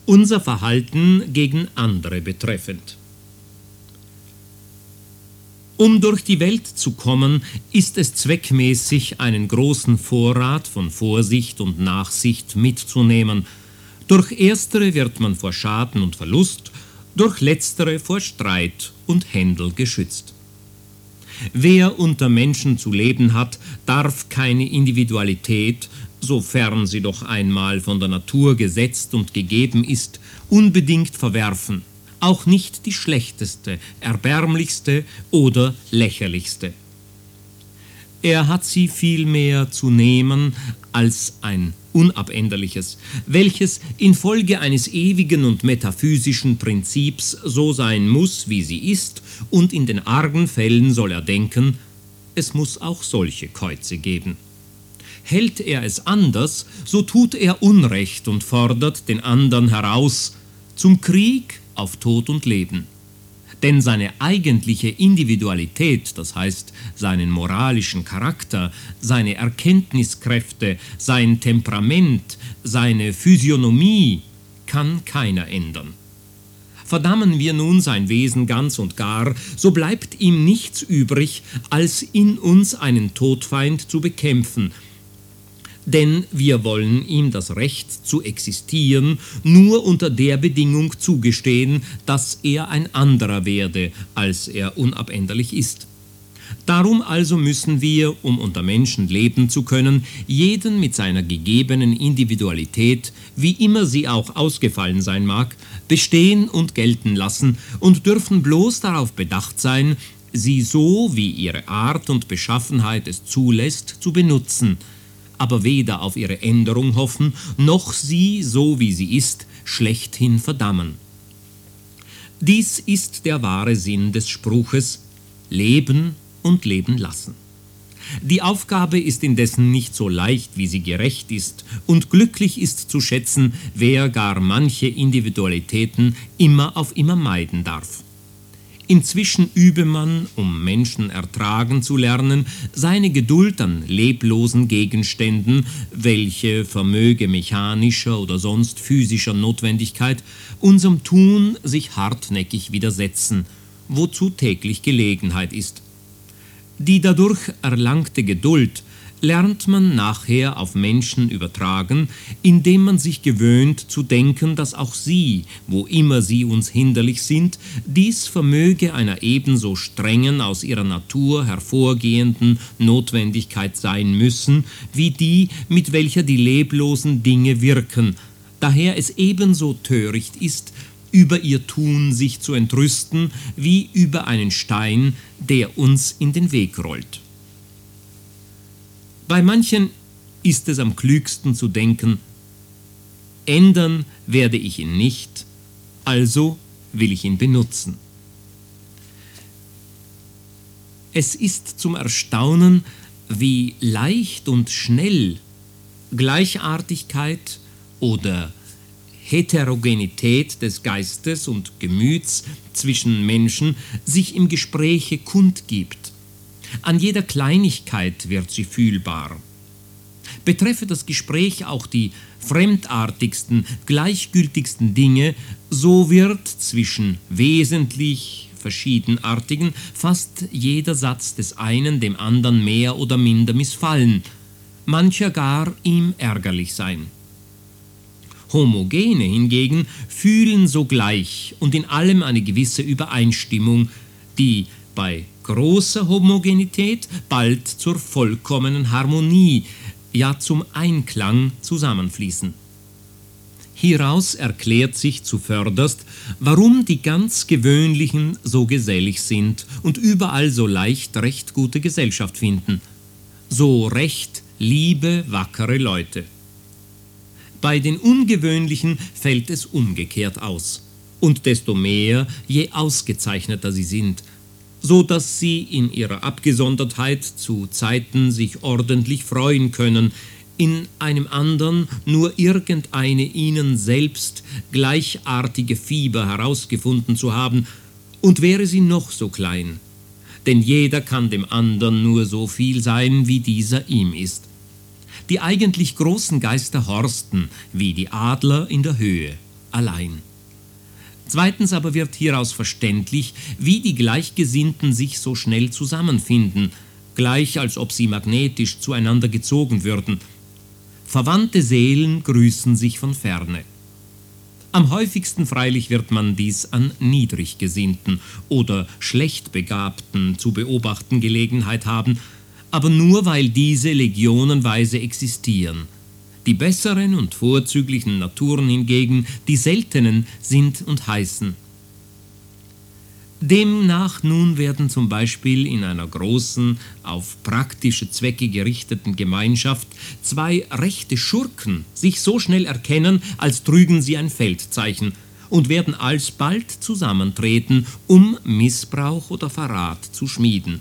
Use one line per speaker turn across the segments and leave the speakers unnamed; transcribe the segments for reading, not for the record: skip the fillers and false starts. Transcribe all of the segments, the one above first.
unser Verhalten gegen andere betreffend. Um durch die Welt zu kommen, ist es zweckmäßig, einen großen Vorrat von Vorsicht und Nachsicht mitzunehmen. Durch erstere wird man vor Schaden und Verlust, durch letztere vor Streit und Händel geschützt. Wer unter Menschen zu leben hat, darf keine Individualität, sofern sie doch einmal von der Natur gesetzt und gegeben ist, unbedingt verwerfen, auch nicht die schlechteste, erbärmlichste oder lächerlichste. Er hat sie vielmehr zu nehmen als ein Unabänderliches, welches infolge eines ewigen und metaphysischen Prinzips so sein muss, wie sie ist, und in den argen Fällen soll er denken, es muss auch solche Käuze geben. Hält er es anders, so tut er Unrecht und fordert den andern heraus zum Krieg auf Tod und Leben. Denn seine eigentliche Individualität, das heißt seinen moralischen Charakter, seine Erkenntniskräfte, sein Temperament, seine Physiognomie, kann keiner ändern. Verdammen wir nun sein Wesen ganz und gar, so bleibt ihm nichts übrig, als in uns einen Todfeind zu bekämpfen, denn wir wollen ihm das Recht zu existieren nur unter der Bedingung zugestehen, dass er ein anderer werde, als er unabänderlich ist. Darum also müssen wir, um unter Menschen leben zu können, jeden mit seiner gegebenen Individualität, wie immer sie auch ausgefallen sein mag, bestehen und gelten lassen und dürfen bloß darauf bedacht sein, sie so, wie ihre Art und Beschaffenheit es zulässt, zu benutzen, aber weder auf ihre Änderung hoffen, noch sie, so wie sie ist, schlechthin verdammen. Dies ist der wahre Sinn des Spruches: Leben und leben lassen. Die Aufgabe ist indessen nicht so leicht, wie sie gerecht ist, und glücklich ist zu schätzen, wer gar manche Individualitäten immer auf immer meiden darf. Inzwischen übe man, um Menschen ertragen zu lernen, seine Geduld an leblosen Gegenständen, welche vermöge mechanischer oder sonst physischer Notwendigkeit unserem Tun sich hartnäckig widersetzen, wozu täglich Gelegenheit ist. Die dadurch erlangte Geduld lernt man nachher auf Menschen übertragen, indem man sich gewöhnt zu denken, dass auch sie, wo immer sie uns hinderlich sind, dies vermöge einer ebenso strengen, aus ihrer Natur hervorgehenden Notwendigkeit sein müssen, wie die, mit welcher die leblosen Dinge wirken, daher es ebenso töricht ist, über ihr Tun sich zu entrüsten, wie über einen Stein, der uns in den Weg rollt. Bei manchen ist es am klügsten zu denken, ändern werde ich ihn nicht, also will ich ihn benutzen. Es ist zum Erstaunen, wie leicht und schnell Gleichartigkeit oder Heterogenität des Geistes und Gemüts zwischen Menschen sich im Gespräche kundgibt. An jeder Kleinigkeit wird sie fühlbar. Betreffe das Gespräch auch die fremdartigsten, gleichgültigsten Dinge, so wird zwischen wesentlich Verschiedenartigen fast jeder Satz des einen dem anderen mehr oder minder missfallen, mancher gar ihm ärgerlich sein. Homogene hingegen fühlen sogleich und in allem eine gewisse Übereinstimmung, die bei großer Homogenität bald zur vollkommenen Harmonie, ja zum Einklang zusammenfließen. Hieraus erklärt sich zuvörderst, warum die ganz Gewöhnlichen so gesellig sind und überall so leicht recht gute Gesellschaft finden, so recht liebe, wackere Leute. Bei den Ungewöhnlichen fällt es umgekehrt aus, und desto mehr, je ausgezeichneter sie sind, so dass sie in ihrer Abgesondertheit zu Zeiten sich ordentlich freuen können, in einem andern nur irgendeine ihnen selbst gleichartige Fieber herausgefunden zu haben, und wäre sie noch so klein, denn jeder kann dem andern nur so viel sein, wie dieser ihm ist. Die eigentlich großen Geister horsten, wie die Adler in der Höhe, allein. Zweitens aber wird hieraus verständlich, wie die Gleichgesinnten sich so schnell zusammenfinden, gleich als ob sie magnetisch zueinander gezogen würden. Verwandte Seelen grüßen sich von ferne. Am häufigsten freilich wird man dies an Niedriggesinnten oder Schlechtbegabten zu beobachten Gelegenheit haben, aber nur weil diese legionenweise existieren. Die besseren und vorzüglichen Naturen hingegen, die seltenen, sind und heißen. Demnach nun werden zum Beispiel in einer großen, auf praktische Zwecke gerichteten Gemeinschaft zwei rechte Schurken sich so schnell erkennen, als trügen sie ein Feldzeichen, und werden alsbald zusammentreten, um Missbrauch oder Verrat zu schmieden.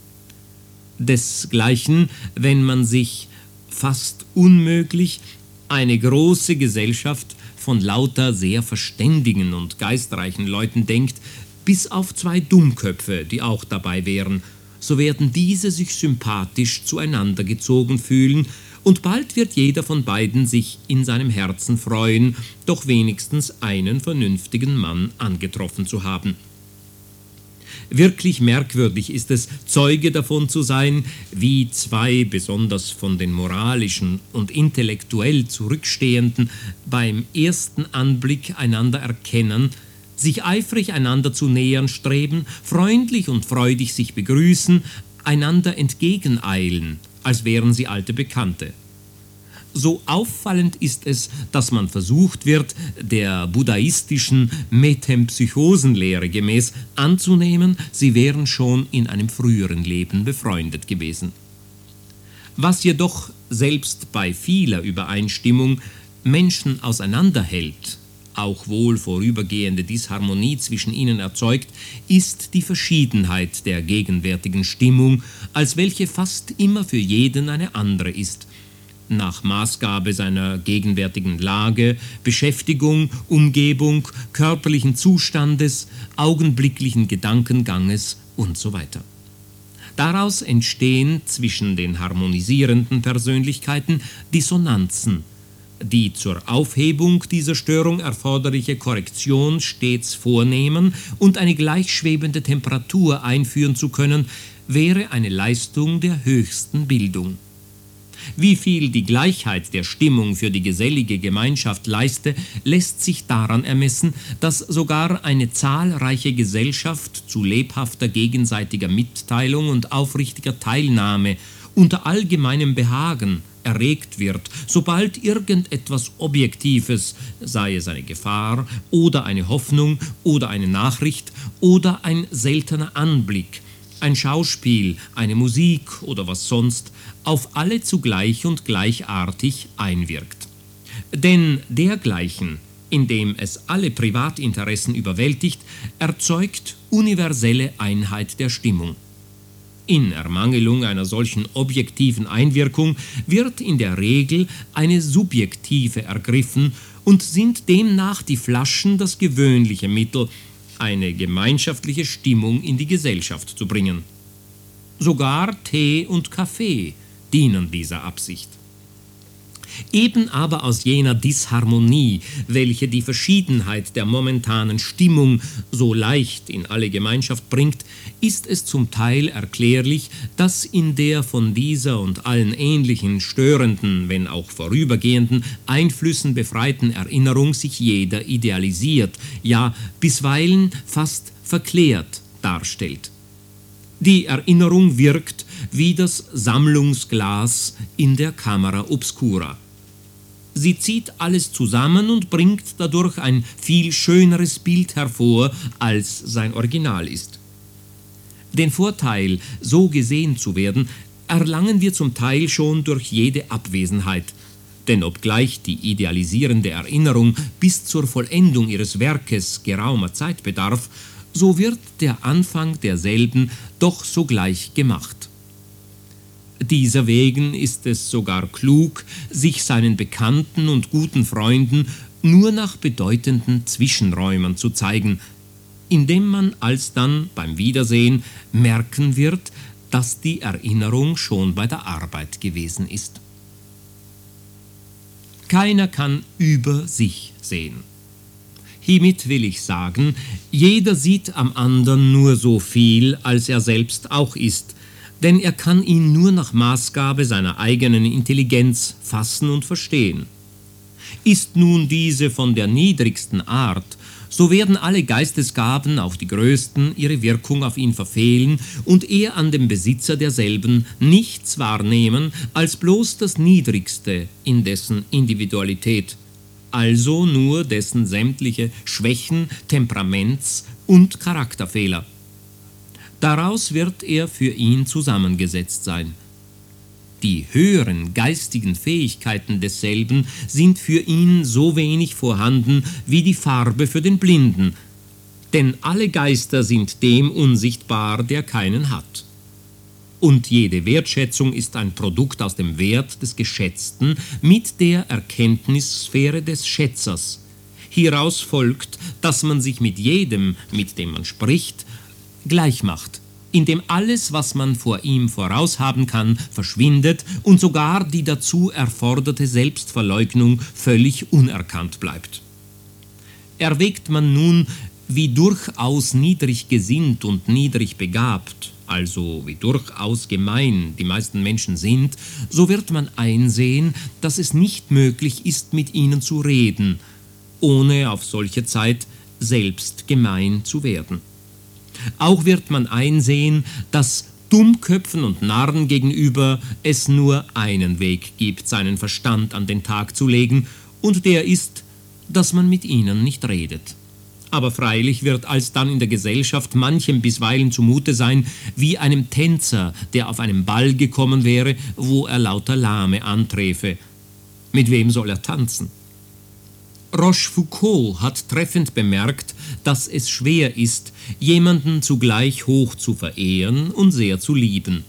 Desgleichen, wenn man sich fast unmöglich eine große Gesellschaft von lauter sehr verständigen und geistreichen Leuten denkt, bis auf zwei Dummköpfe, die auch dabei wären, so werden diese sich sympathisch zueinander gezogen fühlen, und bald wird jeder von beiden sich in seinem Herzen freuen, doch wenigstens einen vernünftigen Mann angetroffen zu haben. Wirklich merkwürdig ist es, Zeuge davon zu sein, wie zwei besonders von den moralischen und intellektuell Zurückstehenden beim ersten Anblick einander erkennen, sich eifrig einander zu nähern streben, freundlich und freudig sich begrüßen, einander entgegeneilen, als wären sie alte Bekannte. So auffallend ist es, dass man versucht wird, der buddhaistischen Metempsychosenlehre gemäß anzunehmen, sie wären schon in einem früheren Leben befreundet gewesen. Was jedoch selbst bei vieler Übereinstimmung Menschen auseinanderhält, auch wohl vorübergehende Disharmonie zwischen ihnen erzeugt, ist die Verschiedenheit der gegenwärtigen Stimmung, als welche fast immer für jeden eine andere ist, nach Maßgabe seiner gegenwärtigen Lage, Beschäftigung, Umgebung, körperlichen Zustandes, augenblicklichen Gedankenganges und so weiter. Daraus entstehen zwischen den harmonisierenden Persönlichkeiten Dissonanzen, die zur Aufhebung dieser Störung erforderliche Korrektion stets vornehmen und eine gleichschwebende Temperatur einführen zu können, wäre eine Leistung der höchsten Bildung. Wie viel die Gleichheit der Stimmung für die gesellige Gemeinschaft leiste, lässt sich daran ermessen, dass sogar eine zahlreiche Gesellschaft zu lebhafter gegenseitiger Mitteilung und aufrichtiger Teilnahme unter allgemeinem Behagen erregt wird, sobald irgendetwas Objektives, sei es eine Gefahr oder eine Hoffnung oder eine Nachricht oder ein seltener Anblick, ein Schauspiel, eine Musik oder was sonst, auf alle zugleich und gleichartig einwirkt. Denn dergleichen, indem es alle Privatinteressen überwältigt, erzeugt universelle Einheit der Stimmung. In Ermangelung einer solchen objektiven Einwirkung wird in der Regel eine subjektive ergriffen und sind demnach die Flaschen das gewöhnliche Mittel, eine gemeinschaftliche Stimmung in die Gesellschaft zu bringen. Sogar Tee und Kaffee dienen dieser Absicht. Eben aber aus jener Disharmonie, welche die Verschiedenheit der momentanen Stimmung so leicht in alle Gemeinschaft bringt, ist es zum Teil erklärlich, dass in der von dieser und allen ähnlichen störenden, wenn auch vorübergehenden Einflüssen befreiten Erinnerung sich jeder idealisiert, ja bisweilen fast verklärt darstellt. Die Erinnerung wirkt wie das Sammlungsglas in der Camera obscura. Sie zieht alles zusammen und bringt dadurch ein viel schöneres Bild hervor, als sein Original ist. Den Vorteil, so gesehen zu werden, erlangen wir zum Teil schon durch jede Abwesenheit. Denn obgleich die idealisierende Erinnerung bis zur Vollendung ihres Werkes geraumer Zeit bedarf, so wird der Anfang derselben doch sogleich gemacht. Dieser wegen ist es sogar klug, sich seinen Bekannten und guten Freunden nur nach bedeutenden Zwischenräumen zu zeigen, indem man alsdann beim Wiedersehen merken wird, dass die Erinnerung schon bei der Arbeit gewesen ist. Keiner kann über sich sehen. Hiermit will ich sagen, jeder sieht am anderen nur so viel, als er selbst auch ist, denn er kann ihn nur nach Maßgabe seiner eigenen Intelligenz fassen und verstehen. Ist nun diese von der niedrigsten Art, so werden alle Geistesgaben, auch die größten, ihre Wirkung auf ihn verfehlen und er an dem Besitzer derselben nichts wahrnehmen als bloß das Niedrigste in dessen Individualität, also nur dessen sämtliche Schwächen, Temperaments- und Charakterfehler. Daraus wird er für ihn zusammengesetzt sein. Die höheren geistigen Fähigkeiten desselben sind für ihn so wenig vorhanden wie die Farbe für den Blinden, denn alle Geister sind dem unsichtbar, der keinen hat. Und jede Wertschätzung ist ein Produkt aus dem Wert des Geschätzten mit der Erkenntnissphäre des Schätzers. Hieraus folgt, dass man sich mit jedem, mit dem man spricht, gleich macht, indem alles, was man vor ihm voraushaben kann, verschwindet und sogar die dazu erforderte Selbstverleugnung völlig unerkannt bleibt. Erwägt man nun, wie durchaus niedrig gesinnt und niedrig begabt, also wie durchaus gemein die meisten Menschen sind, so wird man einsehen, dass es nicht möglich ist, mit ihnen zu reden, ohne auf solche Zeit selbst gemein zu werden. Auch wird man einsehen, dass Dummköpfen und Narren gegenüber es nur einen Weg gibt, seinen Verstand an den Tag zu legen, und der ist, dass man mit ihnen nicht redet. Aber freilich wird alsdann in der Gesellschaft manchem bisweilen zumute sein, wie einem Tänzer, der auf einem Ball gekommen wäre, wo er lauter Lahme anträfe. Mit wem soll er tanzen? Rochefoucauld hat treffend bemerkt, dass es schwer ist, jemanden zugleich hoch zu verehren und sehr zu lieben.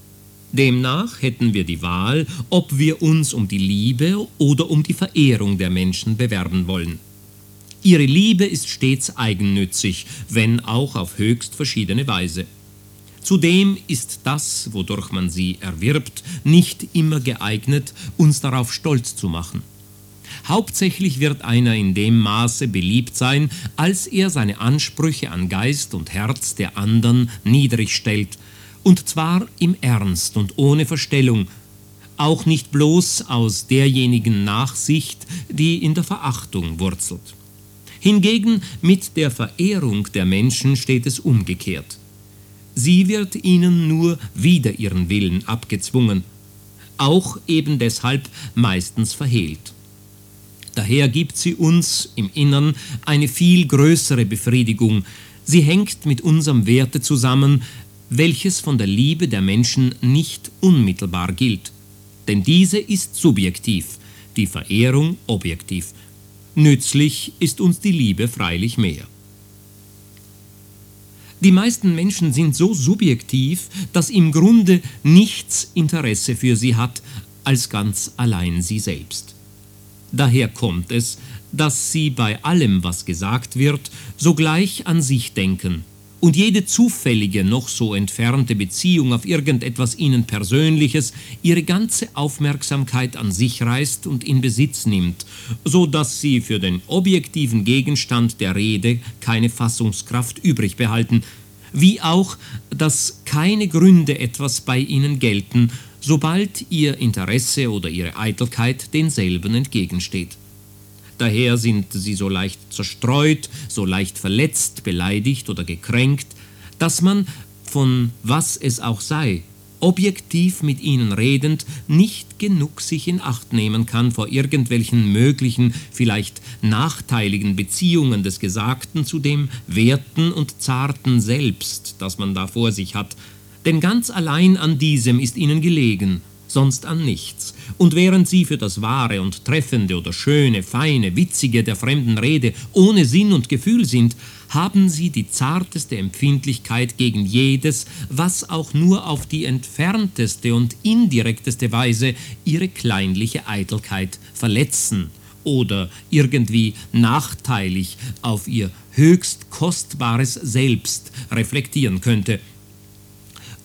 Demnach hätten wir die Wahl, ob wir uns um die Liebe oder um die Verehrung der Menschen bewerben wollen. Ihre Liebe ist stets eigennützig, wenn auch auf höchst verschiedene Weise. Zudem ist das, wodurch man sie erwirbt, nicht immer geeignet, uns darauf stolz zu machen. Hauptsächlich wird einer in dem Maße beliebt sein, als er seine Ansprüche an Geist und Herz der anderen niedrig stellt, und zwar im Ernst und ohne Verstellung, auch nicht bloß aus derjenigen Nachsicht, die in der Verachtung wurzelt. Hingegen mit der Verehrung der Menschen steht es umgekehrt. Sie wird ihnen nur wider ihren Willen abgezwungen, auch eben deshalb meistens verhehlt. Daher gibt sie uns im Innern eine viel größere Befriedigung. Sie hängt mit unserem Werte zusammen, welches von der Liebe der Menschen nicht unmittelbar gilt. Denn diese ist subjektiv, die Verehrung objektiv. Nützlich ist uns die Liebe freilich mehr. Die meisten Menschen sind so subjektiv, dass im Grunde nichts Interesse für sie hat, als ganz allein sie selbst. Daher kommt es, dass sie bei allem, was gesagt wird, sogleich an sich denken und jede zufällige, noch so entfernte Beziehung auf irgendetwas ihnen Persönliches ihre ganze Aufmerksamkeit an sich reißt und in Besitz nimmt, so dass sie für den objektiven Gegenstand der Rede keine Fassungskraft übrig behalten, wie auch, dass keine Gründe etwas bei ihnen gelten, sobald ihr Interesse oder ihre Eitelkeit denselben entgegensteht. Daher sind sie so leicht zerstreut, so leicht verletzt, beleidigt oder gekränkt, dass man, von was es auch sei, objektiv mit ihnen redend, nicht genug sich in Acht nehmen kann vor irgendwelchen möglichen, vielleicht nachteiligen Beziehungen des Gesagten zu dem Werten und Zarten selbst, das man da vor sich hat, denn ganz allein an diesem ist ihnen gelegen, sonst an nichts. Und während sie für das Wahre und Treffende oder Schöne, Feine, Witzige der fremden Rede ohne Sinn und Gefühl sind, haben sie die zarteste Empfindlichkeit gegen jedes, was auch nur auf die entfernteste und indirekteste Weise ihre kleinliche Eitelkeit verletzen oder irgendwie nachteilig auf ihr höchst kostbares Selbst reflektieren könnte.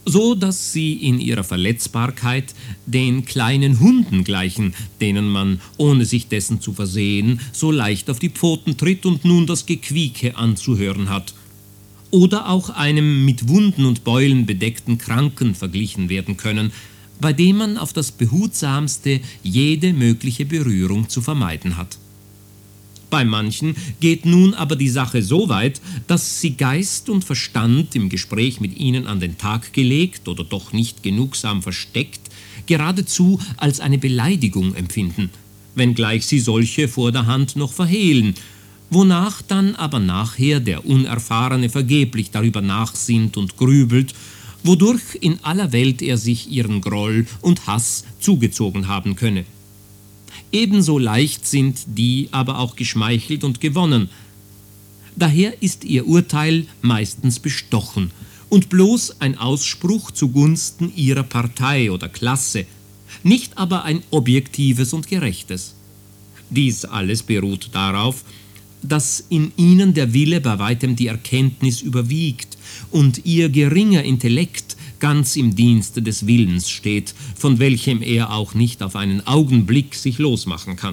so dass sie in ihrer Verletzbarkeit den kleinen Hunden gleichen, denen man, ohne sich dessen zu versehen, so leicht auf die Pfoten tritt und nun das Gequieke anzuhören hat. Oder auch einem mit Wunden und Beulen bedeckten Kranken verglichen werden können, bei dem man auf das behutsamste jede mögliche Berührung zu vermeiden hat. Bei manchen geht nun aber die Sache so weit, dass sie Geist und Verstand im Gespräch mit ihnen an den Tag gelegt oder doch nicht genugsam versteckt, geradezu als eine Beleidigung empfinden, wenngleich sie solche vor der Hand noch verhehlen, wonach dann aber nachher der Unerfahrene vergeblich darüber nachsinnt und grübelt, wodurch in aller Welt er sich ihren Groll und Hass zugezogen haben könne. Ebenso leicht sind die aber auch geschmeichelt und gewonnen. Daher ist ihr Urteil meistens bestochen und bloß ein Ausspruch zugunsten ihrer Partei oder Klasse, nicht aber ein objektives und gerechtes. Dies alles beruht darauf, dass in ihnen der Wille bei weitem die Erkenntnis überwiegt und ihr geringer Intellekt ganz im Dienste des Willens steht, von welchem er auch nicht auf einen Augenblick sich losmachen kann.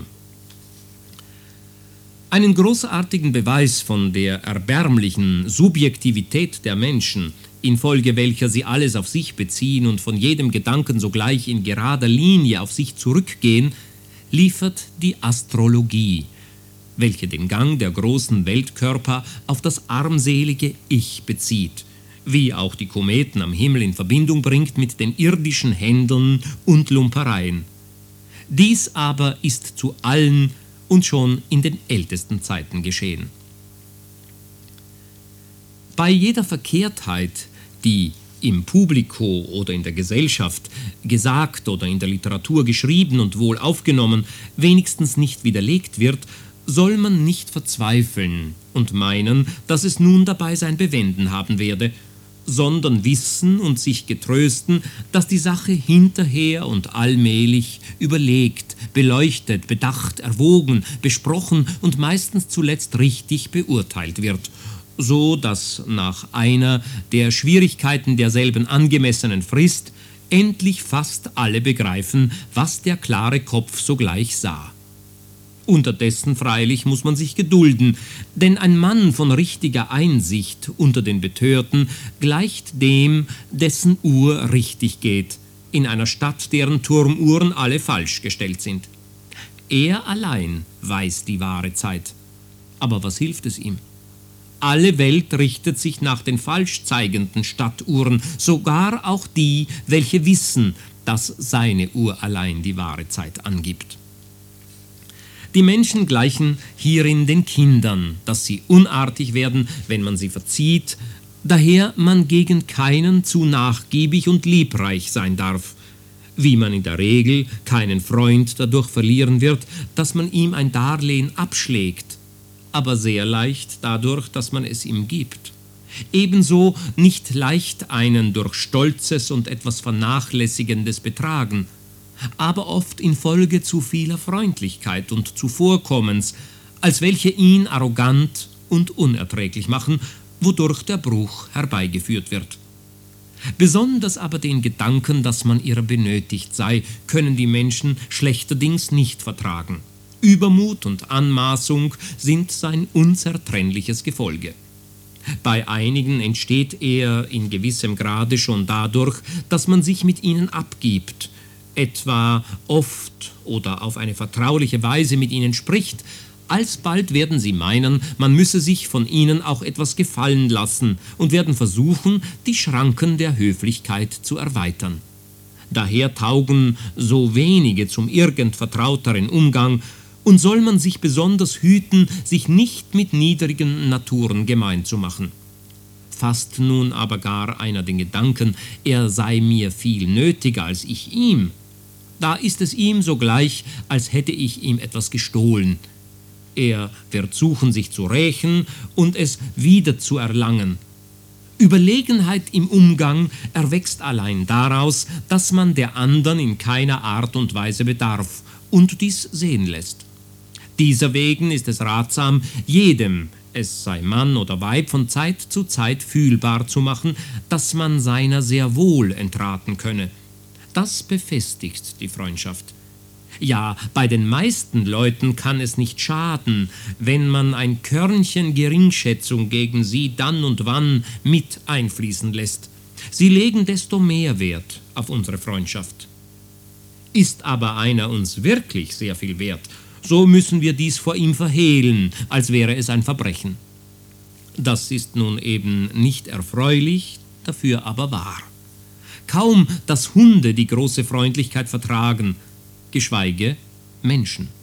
Einen großartigen Beweis von der erbärmlichen Subjektivität der Menschen, infolge welcher sie alles auf sich beziehen und von jedem Gedanken sogleich in gerader Linie auf sich zurückgehen, liefert die Astrologie, welche den Gang der großen Weltkörper auf das armselige Ich bezieht, wie auch die Kometen am Himmel in Verbindung bringt mit den irdischen Händeln und Lumpereien. Dies aber ist zu allen und schon in den ältesten Zeiten geschehen. Bei jeder Verkehrtheit, die im Publiko oder in der Gesellschaft gesagt oder in der Literatur geschrieben und wohl aufgenommen, wenigstens nicht widerlegt wird, soll man nicht verzweifeln und meinen, dass es nun dabei sein Bewenden haben werde, sondern wissen und sich getrösten, dass die Sache hinterher und allmählich überlegt, beleuchtet, bedacht, erwogen, besprochen und meistens zuletzt richtig beurteilt wird, so dass nach einer der Schwierigkeiten derselben angemessenen Frist endlich fast alle begreifen, was der klare Kopf sogleich sah. Unterdessen freilich muss man sich gedulden, denn ein Mann von richtiger Einsicht unter den Betörten gleicht dem, dessen Uhr richtig geht, in einer Stadt, deren Turmuhren alle falsch gestellt sind. Er allein weiß die wahre Zeit. Aber was hilft es ihm? Alle Welt richtet sich nach den falsch zeigenden Stadtuhren, sogar auch die, welche wissen, dass seine Uhr allein die wahre Zeit angibt. Die Menschen gleichen hierin den Kindern, dass sie unartig werden, wenn man sie verzieht, daher man gegen keinen zu nachgiebig und liebreich sein darf, wie man in der Regel keinen Freund dadurch verlieren wird, dass man ihm ein Darlehen abschlägt, aber sehr leicht dadurch, dass man es ihm gibt. Ebenso nicht leicht einen durch stolzes und etwas Vernachlässigendes Betragen, aber oft infolge zu vieler Freundlichkeit und Zuvorkommens, als welche ihn arrogant und unerträglich machen, wodurch der Bruch herbeigeführt wird. Besonders aber den Gedanken, dass man ihrer benötigt sei, können die Menschen schlechterdings nicht vertragen. Übermut und Anmaßung sind sein unzertrennliches Gefolge. Bei einigen entsteht er in gewissem Grade schon dadurch, dass man sich mit ihnen abgibt, etwa oft oder auf eine vertrauliche Weise mit ihnen spricht, alsbald werden sie meinen, man müsse sich von ihnen auch etwas gefallen lassen und werden versuchen, die Schranken der Höflichkeit zu erweitern. Daher taugen so wenige zum irgend vertrauteren Umgang, und soll man sich besonders hüten, sich nicht mit niedrigen Naturen gemein zu machen. Fasst nun aber gar einer den Gedanken, er sei mir viel nötiger als ich ihm, da ist es ihm sogleich, als hätte ich ihm etwas gestohlen. Er wird suchen, sich zu rächen und es wieder zu erlangen. Überlegenheit im Umgang erwächst allein daraus, dass man der andern in keiner Art und Weise bedarf und dies sehen lässt. Dieser wegen ist es ratsam, jedem, es sei Mann oder Weib, von Zeit zu Zeit fühlbar zu machen, dass man seiner sehr wohl entraten könne. Das befestigt die Freundschaft. Ja, bei den meisten Leuten kann es nicht schaden, wenn man ein Körnchen Geringschätzung gegen sie dann und wann mit einfließen lässt. Sie legen desto mehr Wert auf unsere Freundschaft. Ist aber einer uns wirklich sehr viel wert, so müssen wir dies vor ihm verhehlen, als wäre es ein Verbrechen. Das ist nun eben nicht erfreulich, dafür aber wahr. Kaum, dass Hunde die große Freundlichkeit vertragen, geschweige Menschen.